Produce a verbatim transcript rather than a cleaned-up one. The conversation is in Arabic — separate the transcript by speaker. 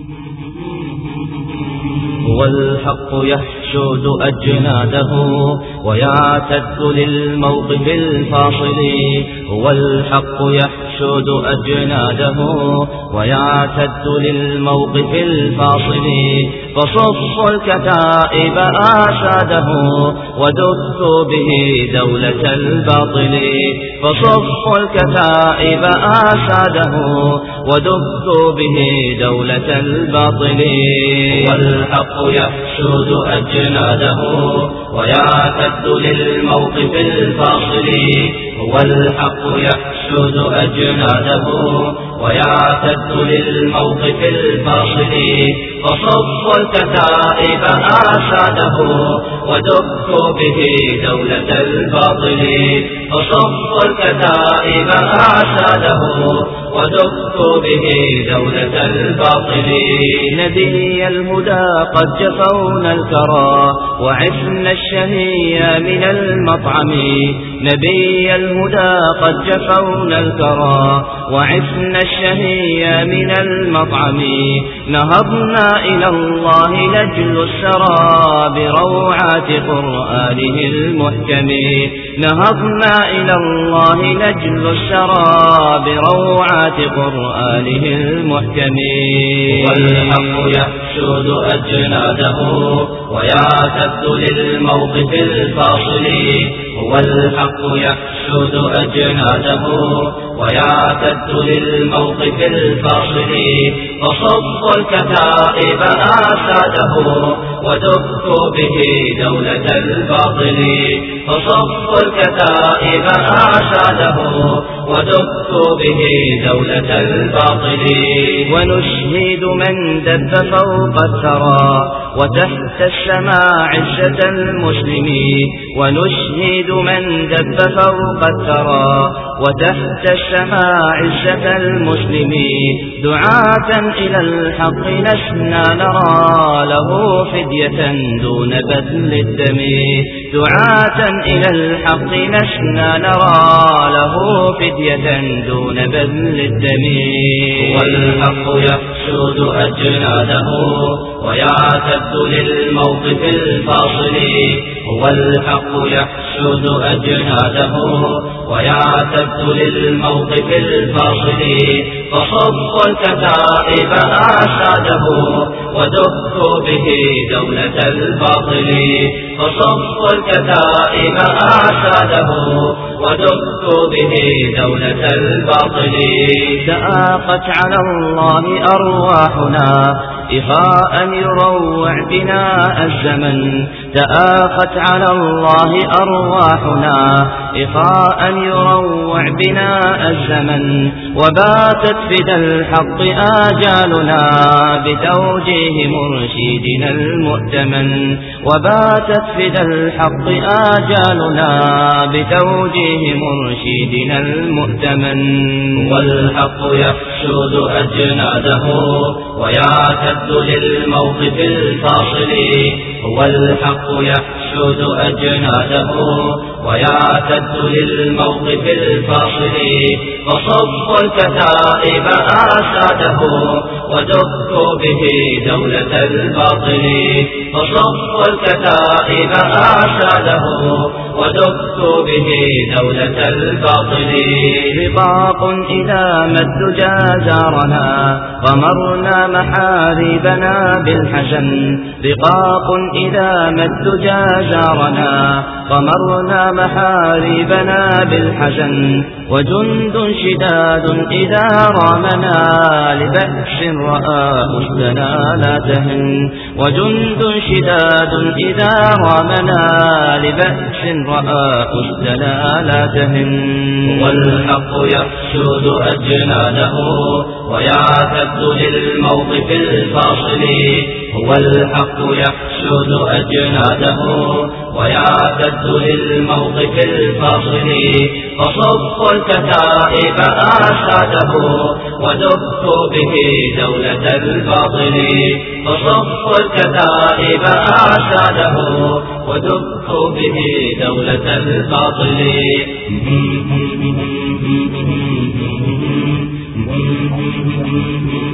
Speaker 1: هو الحق يحشد أجناده ويعتد للموقف الفاصل. هو الحق يحشد أجناده ويعتد للموقف الفاصل. فصفوا الكتائب آساده ودكوا به دولة الباطل. فصفوا الكتائب آساده ودكوا به دولة الباطل. والحق يحشد أجناده ويعتد للموقف الفاصل. هو الحق يحشد أجناده ويعتد للموقف الفاصل. فصفوا الكتائب آساده ودكوا به دولة الباطل. فصفوا الكتائب آساده ودكوا به دولة الباطل. نبي الهدى قد جفونا الكرى وعفنا الشهي من المطعم. نبي الهدى قد جفونا الكرى وعفنا الشهي من المطعم. نهضنا إلى الله نجل السرى بروعات قرآنه المحكم. نهضنا إلى الله نجل السرى بروعات قرآنه المحكم. والحق يحشد أجناده ويعتد للموقف الفاصل. هو الحق يحشد أجناده ويعتد للموقف الفاصل. فصفوا الكتائب آساده ودكوا به دولة الباطل. فصفوا الكتائب آساده ودكوا به دولة الباطل. ونشهد من دب فوق الثرى وتحت السماء عزة المسلمين. ونشهد من دب فوق الثرى وتحت السماء عزة المسلمين. دعاة إلى الحق لسنا نرى له فدية دون بذل الدم. دعاة إلى الحق لسنا نرى له فدية دون بذل الدم. والحق يحشد أجناده ويعتد للموقف الفاصل. هو الحق يحشد أجناده ويعتد للموقف الفاصل. فصفوا الكتائب آساده ودكوا به دولة الباطل. فصفوا الكتائب آساده ودكوا به دولة الباطل. تآقت على الله أرواحنا إخاء يروع بنا الزمن. تآقت على الله أرواحنا إخاء يروع بنا الزمن. وباتت فدى الحق آجالنا بتوجيه مرشدنا المؤتمن. وباتت فدى الحق آجالنا بتوجيه مرشدنا المؤتمن. والحق يحشد أجناده ويعتد للموقف الفاصل. هو الحق يحشد أجناده ويعتد للموقف الفاصل. فصفوا الكتائب آساده ودكوا به دولة الباطل. فصفوا الكتائب آساده ودكوا به دولة الباطل. رقاق إذا ما الدجى زارنا غمرنا محاربنا بالحزن. رقاق إذا ما الدجى زارنا غمرنا محاربنا بالحزن. وجند شداد إذا رامنا لبأس رأى أسدنا لا تهن. وجند شداد إذا رامنا لبأس رأى أسدنا لا تهن. والحق يحشد أجناده ويعتد للموقف الفاصل. هو الحق يحشد أجناده ويعتد للموقف الفاصل. فصفوا الكتائب آساده ودكوا به دولة الباطل. فصفوا الكتائب آساده ودكوا به دولة الباطل. Mm-hmm.